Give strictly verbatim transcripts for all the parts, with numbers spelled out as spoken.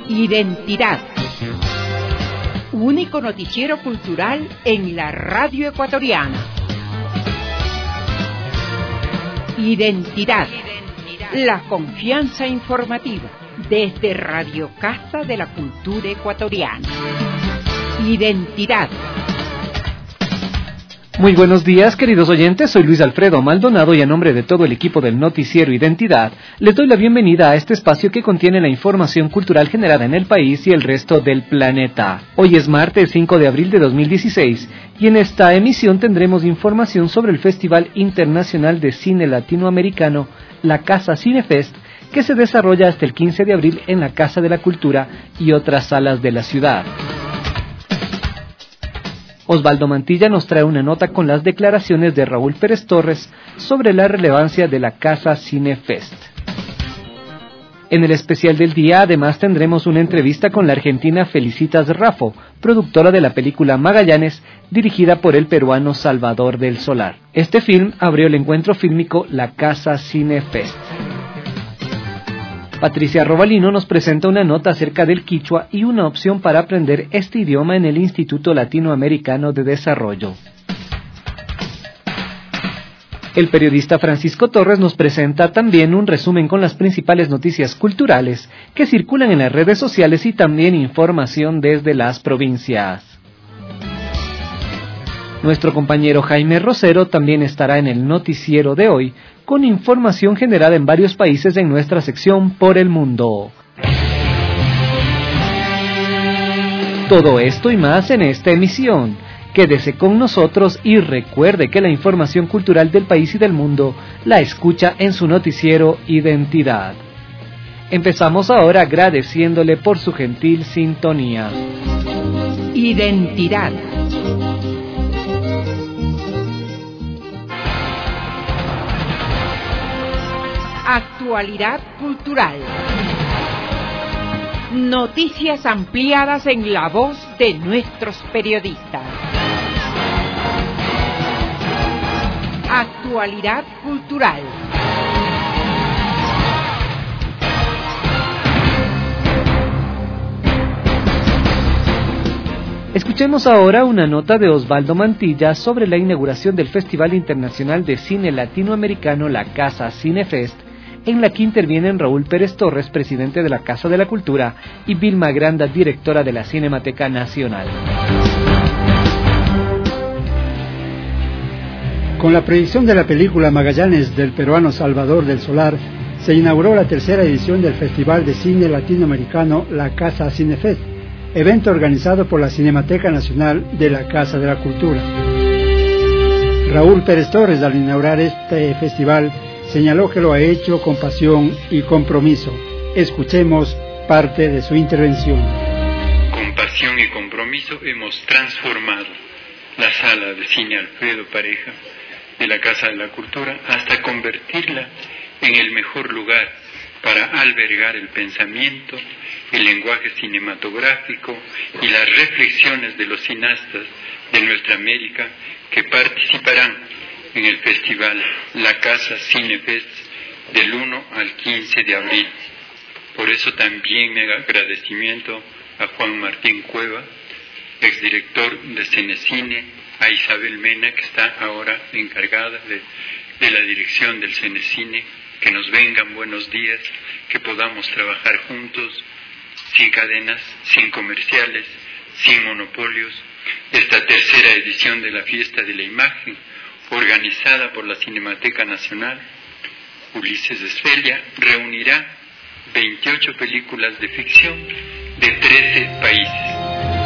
Identidad. Único noticiero cultural en la radio ecuatoriana. Identidad. La confianza informativa desde Radio Casa de la Cultura Ecuatoriana. Identidad. Muy buenos días, queridos oyentes, soy Luis Alfredo Maldonado y a nombre de todo el equipo del noticiero Identidad, les doy la bienvenida a este espacio que contiene la información cultural generada en el país y el resto del planeta. Hoy es martes cinco de abril de dos mil dieciséis y en esta emisión tendremos información sobre el Festival Internacional de Cine Latinoamericano, la Casa Cinefest, que se desarrolla hasta el quince de abril en la Casa de la Cultura y otras salas de la ciudad. Osvaldo Mantilla nos trae una nota con las declaraciones de Raúl Pérez Torres sobre la relevancia de la Casa Cinefest. En el especial del día, además, tendremos una entrevista con la argentina Felicitas Raffo, productora de la película Magallanes, dirigida por el peruano Salvador del Solar. Este film abrió el encuentro fílmico La Casa Cinefest. Patricia Robalino nos presenta una nota acerca del quichua y una opción para aprender este idioma en el Instituto Latinoamericano de Desarrollo. El periodista Francisco Torres nos presenta también un resumen con las principales noticias culturales que circulan en las redes sociales y también información desde las provincias. Nuestro compañero Jaime Rosero también estará en el noticiero de hoy con información generada en varios países en nuestra sección Por el Mundo. Todo esto y más en esta emisión. Quédese con nosotros y recuerde que la información cultural del país y del mundo la escucha en su noticiero Identidad. Empezamos ahora agradeciéndole por su gentil sintonía. Identidad. Actualidad cultural. Noticias ampliadas en la voz de nuestros periodistas. Actualidad cultural. Escuchemos ahora una nota de Osvaldo Mantilla sobre la inauguración del Festival Internacional de Cine Latinoamericano, la Casa Cinefest, en la que intervienen Raúl Pérez Torres, presidente de la Casa de la Cultura, y Vilma Granda, directora de la Cinemateca Nacional. Con la proyección de la película Magallanes del peruano Salvador del Solar, se inauguró la tercera edición del Festival de Cine Latinoamericano, la Casa Cinefest, evento organizado por la Cinemateca Nacional de la Casa de la Cultura. Raúl Pérez Torres, al inaugurar este festival, señaló que lo ha hecho con pasión y compromiso. Escuchemos parte de su intervención. Con pasión y compromiso hemos transformado la sala de cine Alfredo Pareja de la Casa de la Cultura hasta convertirla en el mejor lugar para albergar el pensamiento, el lenguaje cinematográfico y las reflexiones de los cineastas de nuestra América que participarán en el festival La Casa Cinefest del uno al quince de abril. Por eso también mi agradecimiento a Juan Martín Cueva, exdirector de Cenecine, a Isabel Mena, que está ahora encargada de, de la dirección del Cenecine, que nos vengan buenos días, que podamos trabajar juntos, sin cadenas, sin comerciales, sin monopolios. Esta tercera edición de la Fiesta de la Imagen, organizada por la Cinemateca Nacional, Ulises Esfelia, reunirá veintiocho películas de ficción de trece países.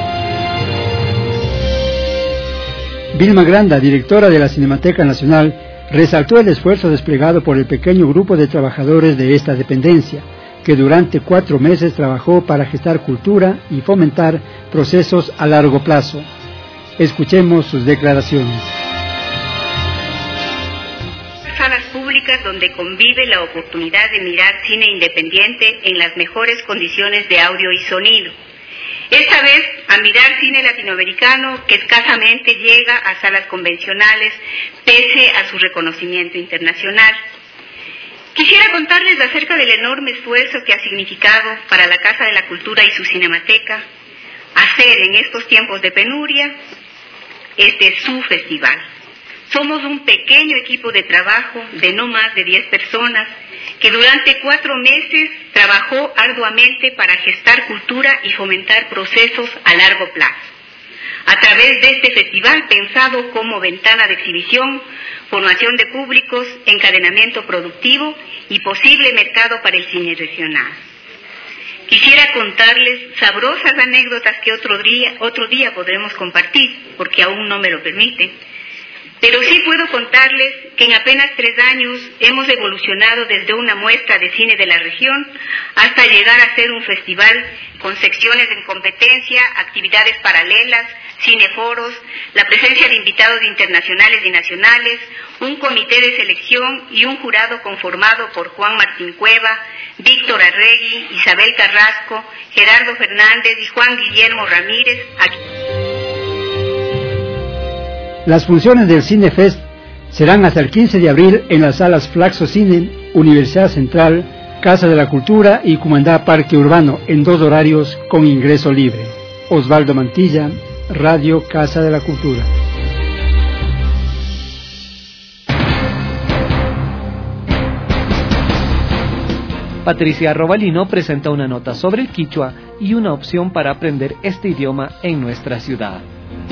Vilma Granda, directora de la Cinemateca Nacional, resaltó el esfuerzo desplegado por el pequeño grupo de trabajadores de esta dependencia, que durante cuatro meses trabajó para gestar cultura y fomentar procesos a largo plazo. Escuchemos sus declaraciones. Salas públicas donde convive la oportunidad de mirar cine independiente en las mejores condiciones de audio y sonido. Esta vez a mirar cine latinoamericano que escasamente llega a salas convencionales pese a su reconocimiento internacional. Quisiera contarles acerca del enorme esfuerzo que ha significado para la Casa de la Cultura y su Cinemateca hacer en estos tiempos de penuria este su festival. Somos un pequeño equipo de trabajo de no más de diez personas que durante cuatro meses trabajó arduamente para gestar cultura y fomentar procesos a largo plazo. A través de este festival pensado como ventana de exhibición, formación de públicos, encadenamiento productivo y posible mercado para el cine regional. Quisiera contarles sabrosas anécdotas que otro día, otro día podremos compartir, porque aún no me lo permiten. Pero sí puedo contarles que en apenas tres años hemos evolucionado desde una muestra de cine de la región hasta llegar a ser un festival con secciones en competencia, actividades paralelas, cineforos, la presencia de invitados internacionales y nacionales, un comité de selección y un jurado conformado por Juan Martín Cueva, Víctor Arregui, Isabel Carrasco, Gerardo Fernández y Juan Guillermo Ramírez. Aquí. Las funciones del Cinefest serán hasta el quince de abril en las salas Flaxo Cine, Universidad Central, Casa de la Cultura y Cumandá Parque Urbano en dos horarios con ingreso libre. Osvaldo Mantilla, Radio Casa de la Cultura. Patricia Robalino presenta una nota sobre el quichua y una opción para aprender este idioma en nuestra ciudad.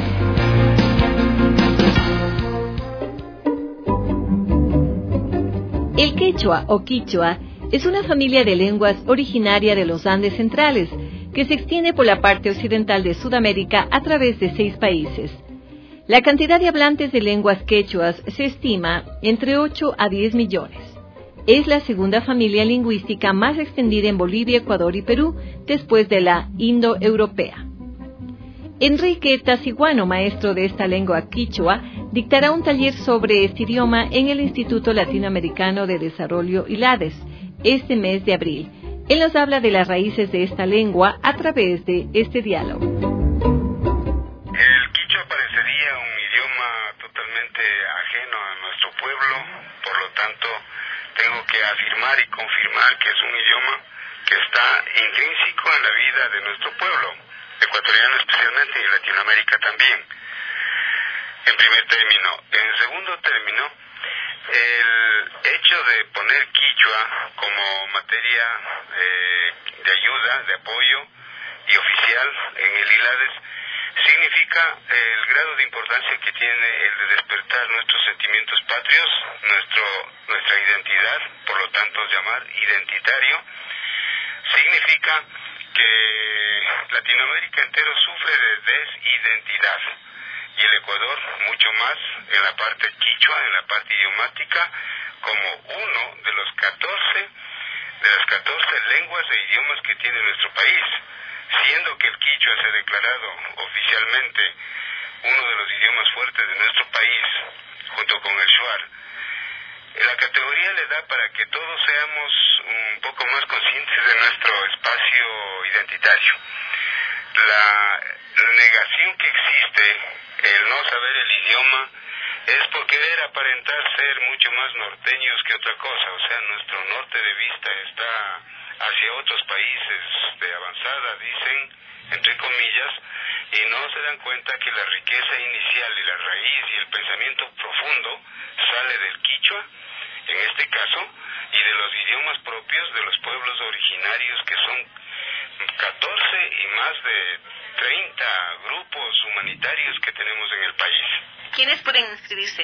El quechua o quichua es una familia de lenguas originaria de los Andes centrales que se extiende por la parte occidental de Sudamérica a través de seis países. La cantidad de hablantes de lenguas quechuas se estima entre ocho a diez millones. Es la segunda familia lingüística más extendida en Bolivia, Ecuador y Perú, después de la indoeuropea. Enrique Tasiguano, maestro de esta lengua quichua, dictará un taller sobre este idioma en el Instituto Latinoamericano de Desarrollo I L A D E S este mes de abril. Él nos habla de las raíces de esta lengua a través de este diálogo. El quichua parecería un idioma totalmente ajeno a nuestro pueblo, por lo tanto tengo que afirmar y confirmar que es un idioma que está intrínseco en la vida de nuestro pueblo, ecuatoriano especialmente y Latinoamérica también, en primer término. En segundo término, el hecho de poner quichua como materia eh, de ayuda, de apoyo y oficial en el I L A D E S significa el grado de importancia que tiene el de despertar nuestros sentimientos patrios, nuestro, nuestra identidad, por lo tanto llamar identitario, significa que Latinoamérica entero sufre de desidentidad y el Ecuador mucho más en la parte quichua, en la parte idiomática, como uno de los catorce de las catorce lenguas e idiomas que tiene nuestro país, siendo que el quichua se ha declarado oficialmente uno de los idiomas fuertes de nuestro país, junto con el shuar. La categoría le da para que todos seamos un poco más conscientes de nuestro espacio identitario. La negación que existe, el no saber el idioma, es por querer aparentar ser mucho más norteños que otra cosa. O sea, nuestro norte de vista está hacia otros países de avanzada, dicen, entre comillas, y no se dan cuenta que la riqueza inicial y la raíz y el pensamiento profundo sale del quichua, en este caso, y de los idiomas propios de los pueblos originarios, que son catorce y más de treinta grupos humanitarios que tenemos en el país. ¿Quiénes pueden inscribirse?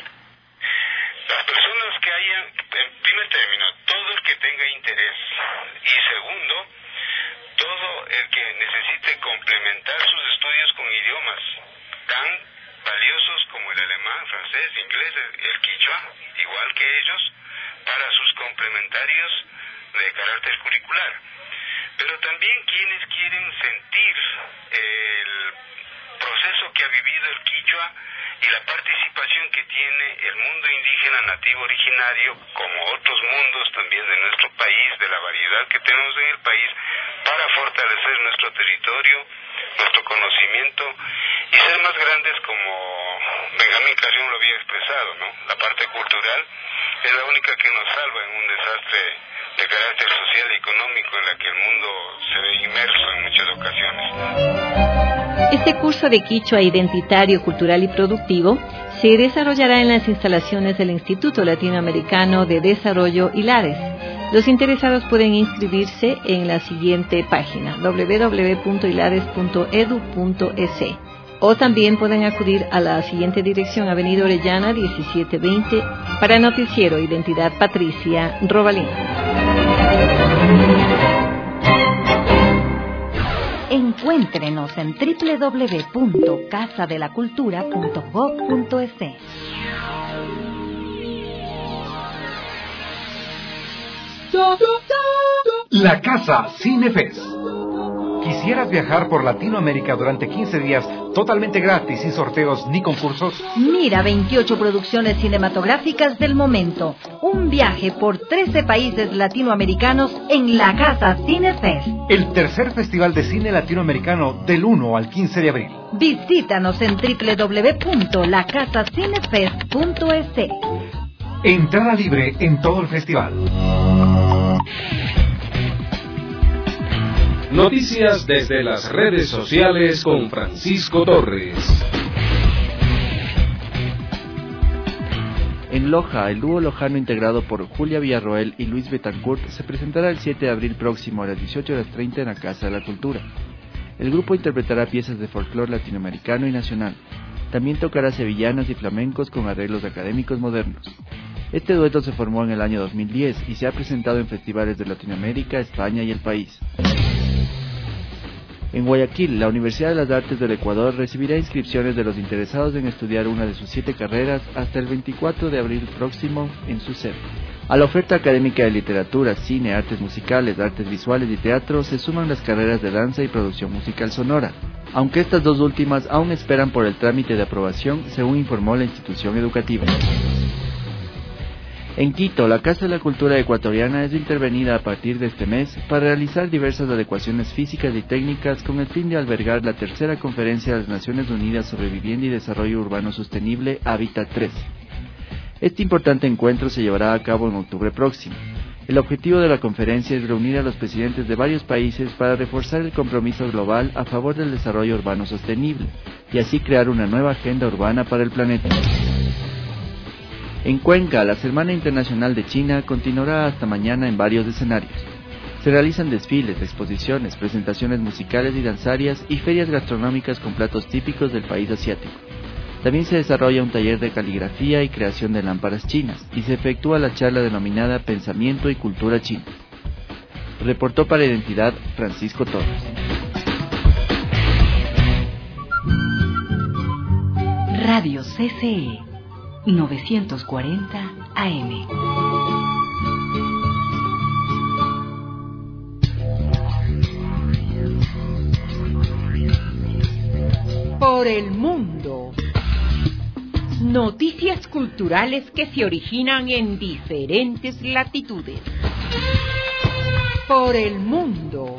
Las personas que hayan, en primer término, todo el que tenga interés, y segundo, todo el que necesite complementar sus estudios con idiomas tan valiosos como el alemán, francés, inglés, el quichua, igual que ellos, para sus complementarios de carácter curricular. Pero también quienes quieren sentir el proceso que ha vivido el quichua y la participación que tiene el mundo indígena nativo originario, como otros mundos también de nuestro país, de la variedad que tenemos en el país, para fortalecer nuestro territorio, nuestro conocimiento y ser más grandes, como Benjamín Carrión lo había expresado, ¿no? La parte cultural, es la única que nos salva en un desastre de carácter social y económico en la que el mundo se ve inmerso en muchas ocasiones. Este curso de quichua identitario, cultural y productivo se desarrollará en las instalaciones del Instituto Latinoamericano de Desarrollo ILADES. Los interesados pueden inscribirse en la siguiente página, doble u doble u doble u punto ilades punto edu punto es, o también pueden acudir a la siguiente dirección, Avenida Orellana diecisiete veinte, para Noticiero Identidad Patricia Robalín. Encuéntrenos en doble u doble u doble u punto casa de la cultura punto gob punto es. La Casa Cinefest. ¿Quisieras viajar por Latinoamérica durante quince días totalmente gratis, sin sorteos ni concursos? Mira veintiocho producciones cinematográficas del momento. Un viaje por trece países latinoamericanos en la Casa Cinefest. El tercer Festival de Cine Latinoamericano del uno al quince de abril. Visítanos en doble u doble u doble u punto la casa cinefest punto es. Entrada libre en todo el festival. Noticias desde las redes sociales con Francisco Torres. En Loja, el dúo lojano integrado por Julia Villarroel y Luis Betancourt se presentará el siete de abril próximo a las dieciocho horas treinta en la Casa de la Cultura. El grupo interpretará piezas de folclore latinoamericano y nacional. También tocará sevillanas y flamencos con arreglos académicos modernos. Este dueto se formó en el año dos mil diez y se ha presentado en festivales de Latinoamérica, España y el país. En Guayaquil, la Universidad de las Artes del Ecuador recibirá inscripciones de los interesados en estudiar una de sus siete carreras hasta el veinticuatro de abril próximo en su sede. A la oferta académica de literatura, cine, artes musicales, artes visuales y teatro se suman las carreras de danza y producción musical sonora, aunque estas dos últimas aún esperan por el trámite de aprobación, según informó la institución educativa. En Quito, la Casa de la Cultura Ecuatoriana es intervenida a partir de este mes para realizar diversas adecuaciones físicas y técnicas con el fin de albergar la tercera Conferencia de las Naciones Unidas sobre Vivienda y Desarrollo Urbano Sostenible, Hábitat tres. Este importante encuentro se llevará a cabo en octubre próximo. El objetivo de la conferencia es reunir a los presidentes de varios países para reforzar el compromiso global a favor del desarrollo urbano sostenible y así crear una nueva agenda urbana para el planeta. En Cuenca, la Semana Internacional de China continuará hasta mañana en varios escenarios. Se realizan desfiles, exposiciones, presentaciones musicales y danzarias y ferias gastronómicas con platos típicos del país asiático. También se desarrolla un taller de caligrafía y creación de lámparas chinas y se efectúa la charla denominada Pensamiento y Cultura China. Reportó para Identidad Francisco Torres. Radio C C E novecientos cuarenta A M. Por el mundo. Noticias culturales que se originan en diferentes latitudes. Por el mundo.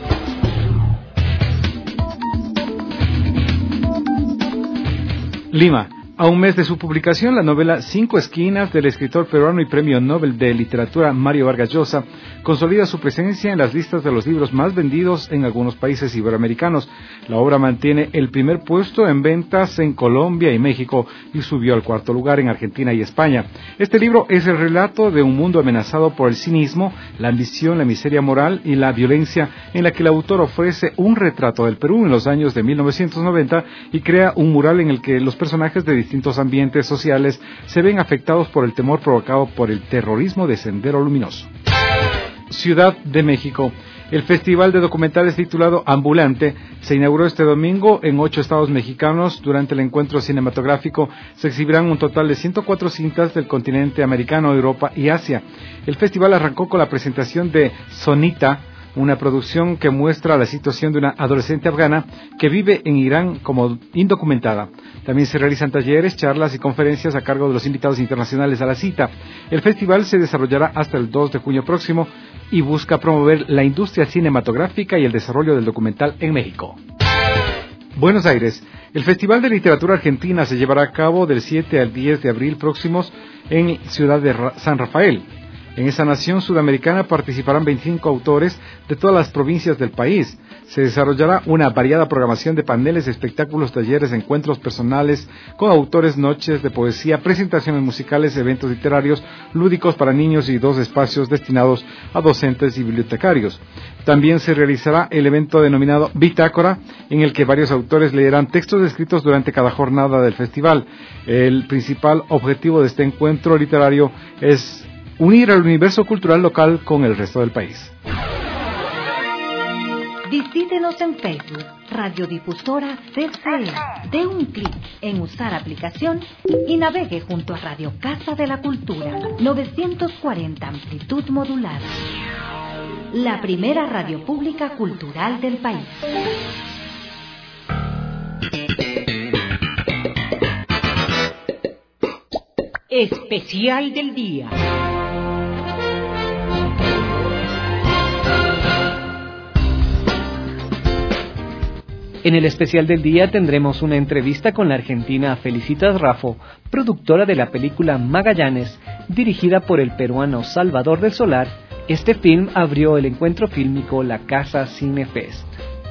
Lima. A un mes de su publicación, la novela Cinco Esquinas del escritor peruano y premio Nobel de Literatura Mario Vargas Llosa consolida su presencia en las listas de los libros más vendidos en algunos países iberoamericanos. La obra mantiene el primer puesto en ventas en Colombia y México y subió al cuarto lugar en Argentina y España. Este libro es el relato de un mundo amenazado por el cinismo, la ambición, la miseria moral y la violencia, en la que el autor ofrece un retrato del Perú en los años de mil novecientos noventa y crea un mural en el que los personajes de distintos ambientes sociales se ven afectados por el temor provocado por el terrorismo de Sendero Luminoso. Ciudad de México. El festival de documentales titulado Ambulante se inauguró este domingo en ocho estados mexicanos. Durante el encuentro cinematográfico se exhibirán un total de ciento cuatro cintas del continente americano, Europa y Asia. El festival arrancó con la presentación de Sonita, una producción que muestra la situación de una adolescente afgana que vive en Irán como indocumentada. También se realizan talleres, charlas y conferencias a cargo de los invitados internacionales a la cita. El festival se desarrollará hasta el dos de junio próximo y busca promover la industria cinematográfica y el desarrollo del documental en México. Buenos Aires. El Festival de Literatura Argentina se llevará a cabo del siete al diez de abril próximos en Ciudad de San Rafael. En esa nación sudamericana participarán veinticinco autores de todas las provincias del país. Se desarrollará una variada programación de paneles, espectáculos, talleres, encuentros personales con autores, noches de poesía, presentaciones musicales, eventos literarios, lúdicos para niños y dos espacios destinados a docentes y bibliotecarios. También se realizará el evento denominado Bitácora, en el que varios autores leerán textos escritos durante cada jornada del festival. El principal objetivo de este encuentro literario es unir al universo cultural local con el resto del país. Visítenos en Facebook, Radiodifusora C C E. Dé un clic en Usar aplicación y navegue junto a Radio Casa de la Cultura, novecientos cuarenta amplitud modulada. La primera radio pública cultural del país. Especial del día. En el especial del día tendremos una entrevista con la argentina Felicitas Raffo, productora de la película Magallanes, dirigida por el peruano Salvador del Solar. Este film abrió el encuentro fílmico La Casa Cinefest.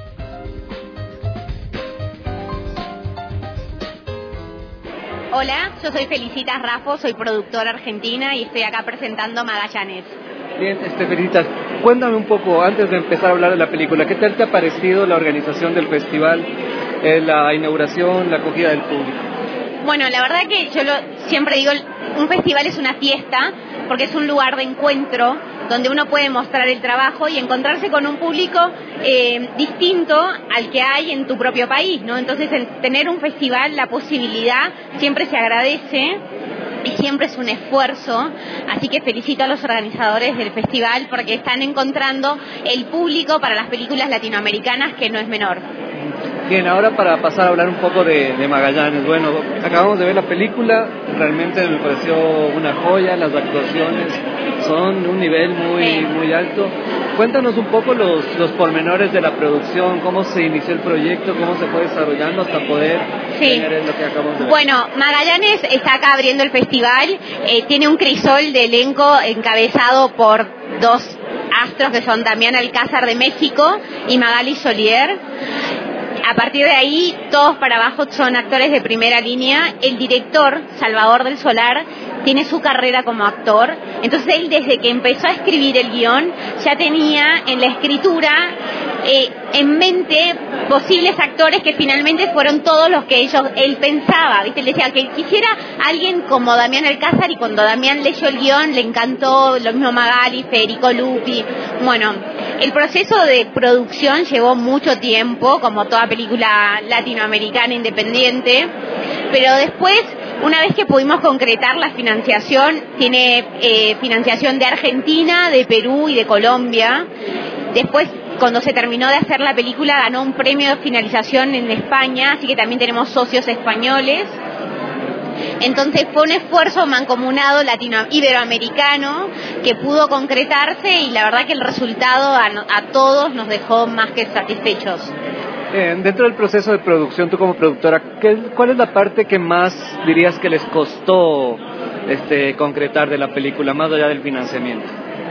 Hola, yo soy Felicitas Raffo, soy productora argentina y estoy acá presentando Magallanes. Bien, este, Felicitas, cuéntame un poco, antes de empezar a hablar de la película, ¿qué tal te ha parecido la organización del festival, eh, la inauguración, la acogida del público? Bueno, la verdad que yo lo, siempre digo, un festival es una fiesta, porque es un lugar de encuentro, donde uno puede mostrar el trabajo y encontrarse con un público eh, distinto al que hay en tu propio país, ¿no? Entonces, el tener un festival, la posibilidad, siempre se agradece. Y siempre es un esfuerzo, así que felicito a los organizadores del festival porque están encontrando el público para las películas latinoamericanas, que no es menor. Bien, ahora para pasar a hablar un poco de, de Magallanes. Bueno, acabamos de ver la película, realmente me pareció una joya, las actuaciones son de un nivel muy, sí. muy alto. Cuéntanos un poco los, los pormenores de la producción, cómo se inició el proyecto, cómo se fue desarrollando hasta poder sí. tener lo que acabamos de ver. Bueno, Magallanes está acá abriendo el festival, eh, tiene un crisol de elenco encabezado por dos astros que son Damián Alcázar de México y Magali Solier. A partir de ahí, todos para abajo son actores de primera línea. El director, Salvador del Solar, tiene su carrera como actor. Entonces él, desde que empezó a escribir el guión, ya tenía en la escritura eh, en mente posibles actores que finalmente fueron todos los que ellos él pensaba. ¿Viste? Él decía que quisiera alguien como Damián Alcázar, y cuando Damián leyó el guión le encantó, lo mismo Magali, Federico Lupi. Bueno, el proceso de producción llevó mucho tiempo, como toda película latinoamericana independiente, pero después, una vez que pudimos concretar la financiación, tiene eh, financiación de Argentina, de Perú y de Colombia. Después, cuando se terminó de hacer la película, ganó un premio de finalización en España, así que también tenemos socios españoles. Entonces fue un esfuerzo mancomunado latino iberoamericano que pudo concretarse, y la verdad que el resultado a, a todos nos dejó más que satisfechos. Eh, dentro del proceso de producción, tú como productora, ¿qué, ¿cuál es la parte que más dirías que les costó este, concretar de la película, más allá del financiamiento?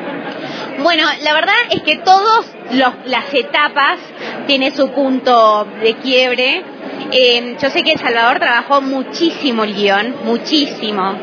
Bueno, la verdad es que todas las etapas tienen su punto de quiebre. Eh, yo sé que Salvador trabajó muchísimo el guión, muchísimo.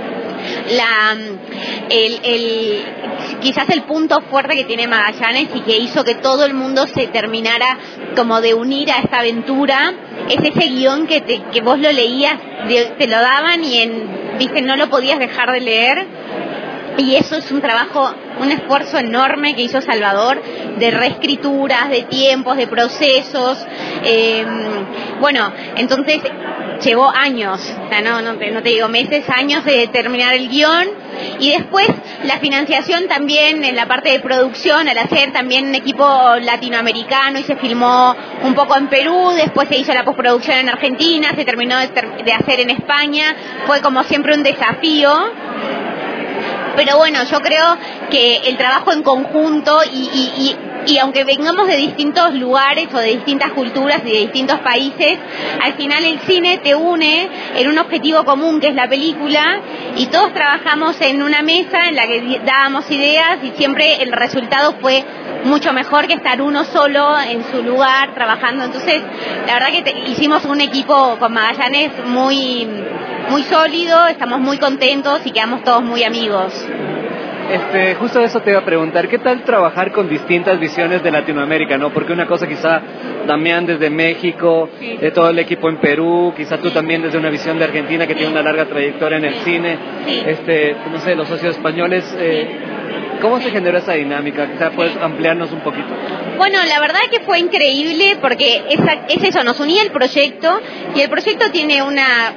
La, el, el, quizás el punto fuerte que tiene Magallanes y que hizo que todo el mundo se terminara como de unir a esta aventura es ese guión que, te, que vos lo leías, de, te lo daban y en, viste, no lo podías dejar de leer. Y eso es un trabajo, un esfuerzo enorme que hizo Salvador, de reescrituras, de tiempos, de procesos. Eh, bueno, entonces llevó años, o sea, no, no, te, no te digo meses, años de terminar el guión. Y después la financiación también en la parte de producción, al hacer también un equipo latinoamericano, y se filmó un poco en Perú, después se hizo la postproducción en Argentina, se terminó de, ter- de hacer en España. Fue como siempre un desafío. Pero bueno, yo creo que el trabajo en conjunto y, y, y, y aunque vengamos de distintos lugares o de distintas culturas y de distintos países, al final el cine te une en un objetivo común que es la película, y todos trabajamos en una mesa en la que dábamos ideas y siempre el resultado fue mucho mejor que estar uno solo en su lugar trabajando. Entonces la verdad que te, hicimos un equipo con Magallanes muy, muy sólido, estamos muy contentos y quedamos todos muy amigos. Este, justo eso te iba a preguntar, ¿qué tal trabajar con distintas visiones de Latinoamérica, no? Porque una cosa quizá Damián desde México, sí. de todo el equipo en Perú, quizá tú también desde una visión de Argentina que tiene una larga trayectoria en el cine, sí. este, no sé, los socios españoles, eh, ¿cómo se generó esa dinámica? Quizá puedes ampliarnos un poquito. Bueno, la verdad que fue increíble porque es, es eso, nos unía el proyecto y el proyecto tiene una...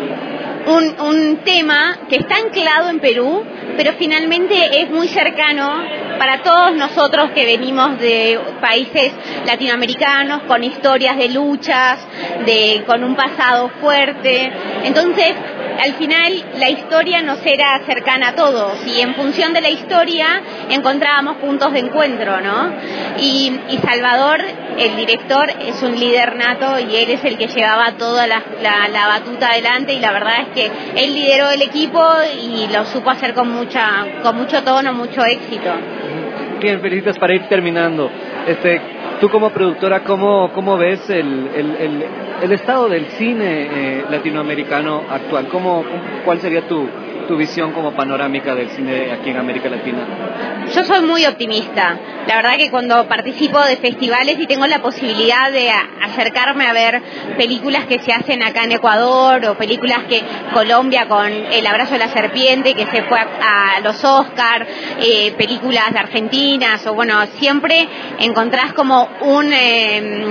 Un, un tema que está anclado en Perú, pero finalmente es muy cercano para todos nosotros que venimos de países latinoamericanos con historias de luchas, de con un pasado fuerte. Entonces, al final la historia nos era cercana a todos y en función de la historia encontrábamos puntos de encuentro, ¿no? Y, y Salvador, el director, es un líder nato y él es el que llevaba toda la, la, la batuta adelante, y la verdad es que él lideró el equipo y lo supo hacer con mucha, con mucho tono, mucho éxito. Bien, felicitas. Para ir terminando, este, tú como productora, ¿cómo, cómo ves el, el, el, el estado del cine eh, latinoamericano actual? ¿Cómo, ¿Cuál sería tu, tu visión como panorámica del cine aquí en América Latina? Yo soy muy optimista. La verdad que cuando participo de festivales y tengo la posibilidad de acercarme a ver películas que se hacen acá en Ecuador, o películas que Colombia con El abrazo de la serpiente que se fue a, a los Oscar, eh, películas argentinas, o bueno, siempre encontrás como un, eh,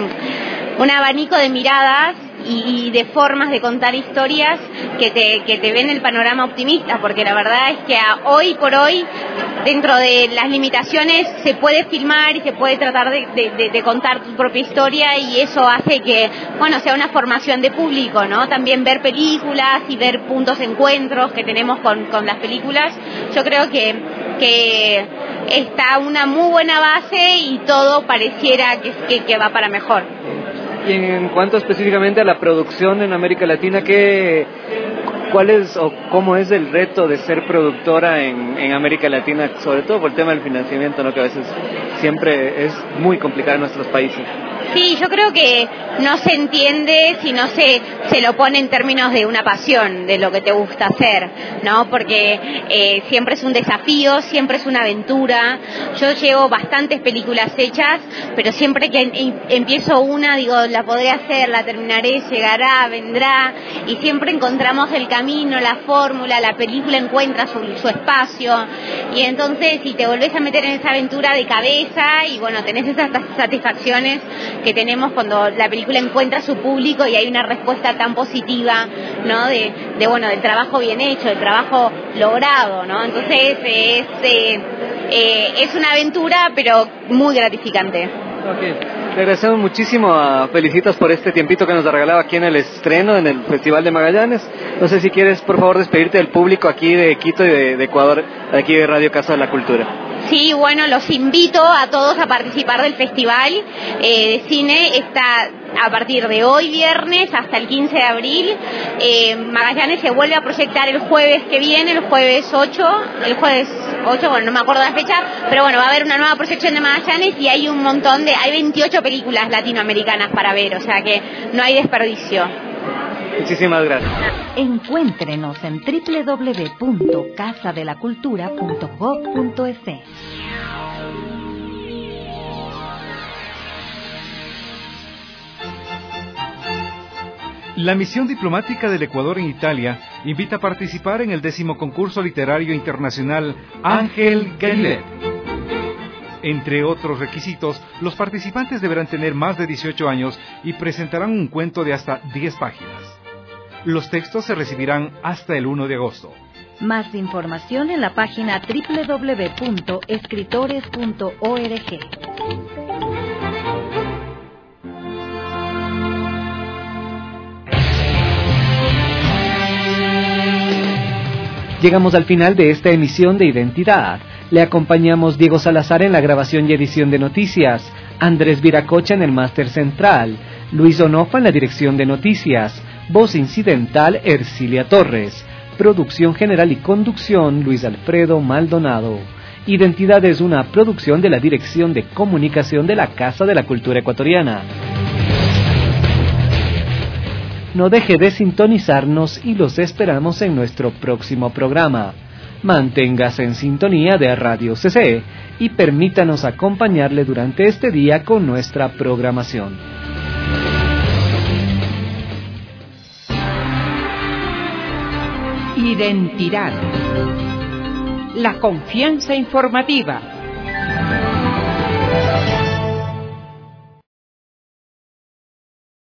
un abanico de miradas y, y de formas de contar historias que te, que te ven el panorama optimista, porque la verdad es que a, hoy por hoy, dentro de las limitaciones, se puede filmar y se puede tratar de, de, de contar tu propia historia, y eso hace que, bueno, sea una formación de público, ¿no? También ver películas y ver puntos de encuentros que tenemos con, con las películas. Yo creo que, que está una muy buena base y todo pareciera que, que, que va para mejor. Y en cuanto específicamente a la producción en América Latina, ¿qué, cuál es o cómo es el reto de ser productora en, en América Latina, sobre todo por el tema del financiamiento, ¿no? Que a veces siempre es muy complicado en nuestros países? Sí, yo creo que no se entiende si no se, se lo pone en términos de una pasión, de lo que te gusta hacer, ¿no? Porque eh, siempre es un desafío, siempre es una aventura. Yo llevo bastantes películas hechas, pero siempre que em, empiezo una, digo, la podré hacer, la terminaré, llegará, vendrá, y siempre encontramos el camino, la fórmula, la película encuentra su, su espacio, y entonces si te volvés a meter en esa aventura de cabeza, y bueno, tenés esas satisfacciones que tenemos cuando la película encuentra su público y hay una respuesta tan positiva, ¿no? De, de bueno, del trabajo bien hecho, del trabajo logrado, ¿no? Entonces es, eh, eh, es una aventura, pero muy gratificante. Okay. Te agradecemos muchísimo, a Felicitas, por este tiempito que nos ha regalado aquí en el estreno, en el Festival de Magallanes. No sé si quieres, por favor, despedirte del público aquí de Quito y de, de Ecuador, de aquí de Radio Casa de la Cultura. Sí, bueno, los invito a todos a participar del festival eh, de cine. Está a partir de hoy viernes hasta el quince de abril. Eh, Magallanes se vuelve a proyectar el jueves que viene, el jueves ocho, el jueves ocho, bueno, no me acuerdo la fecha, pero bueno, va a haber una nueva proyección de Magallanes y hay un montón de, hay veintiocho películas latinoamericanas para ver, o sea que no hay desperdicio. Muchísimas gracias. Encuéntrenos en doble u doble u doble u punto casa de la cultura punto gob punto es. La misión diplomática del Ecuador en Italia invita a participar en el décimo concurso literario internacional Ángel Ganivet. Entre otros requisitos, los participantes deberán tener más de dieciocho años y presentarán un cuento de hasta diez páginas. Los textos se recibirán hasta el primero de agosto. Más información en la página doble u doble u doble u punto escritores punto org. Llegamos al final de esta emisión de Identidad. Le acompañamos Diego Salazar en la grabación y edición de noticias, Andrés Viracocha en el máster central, Luis Onofa en la dirección de noticias, voz incidental Ercilia Torres, producción general y conducción Luis Alfredo Maldonado. Identidad es una producción de la Dirección de Comunicación de la Casa de la Cultura Ecuatoriana. No deje de sintonizarnos y los esperamos en nuestro próximo programa. Manténgase en sintonía de Radio C C y permítanos acompañarle durante este día con nuestra programación. Identidad. La confianza informativa.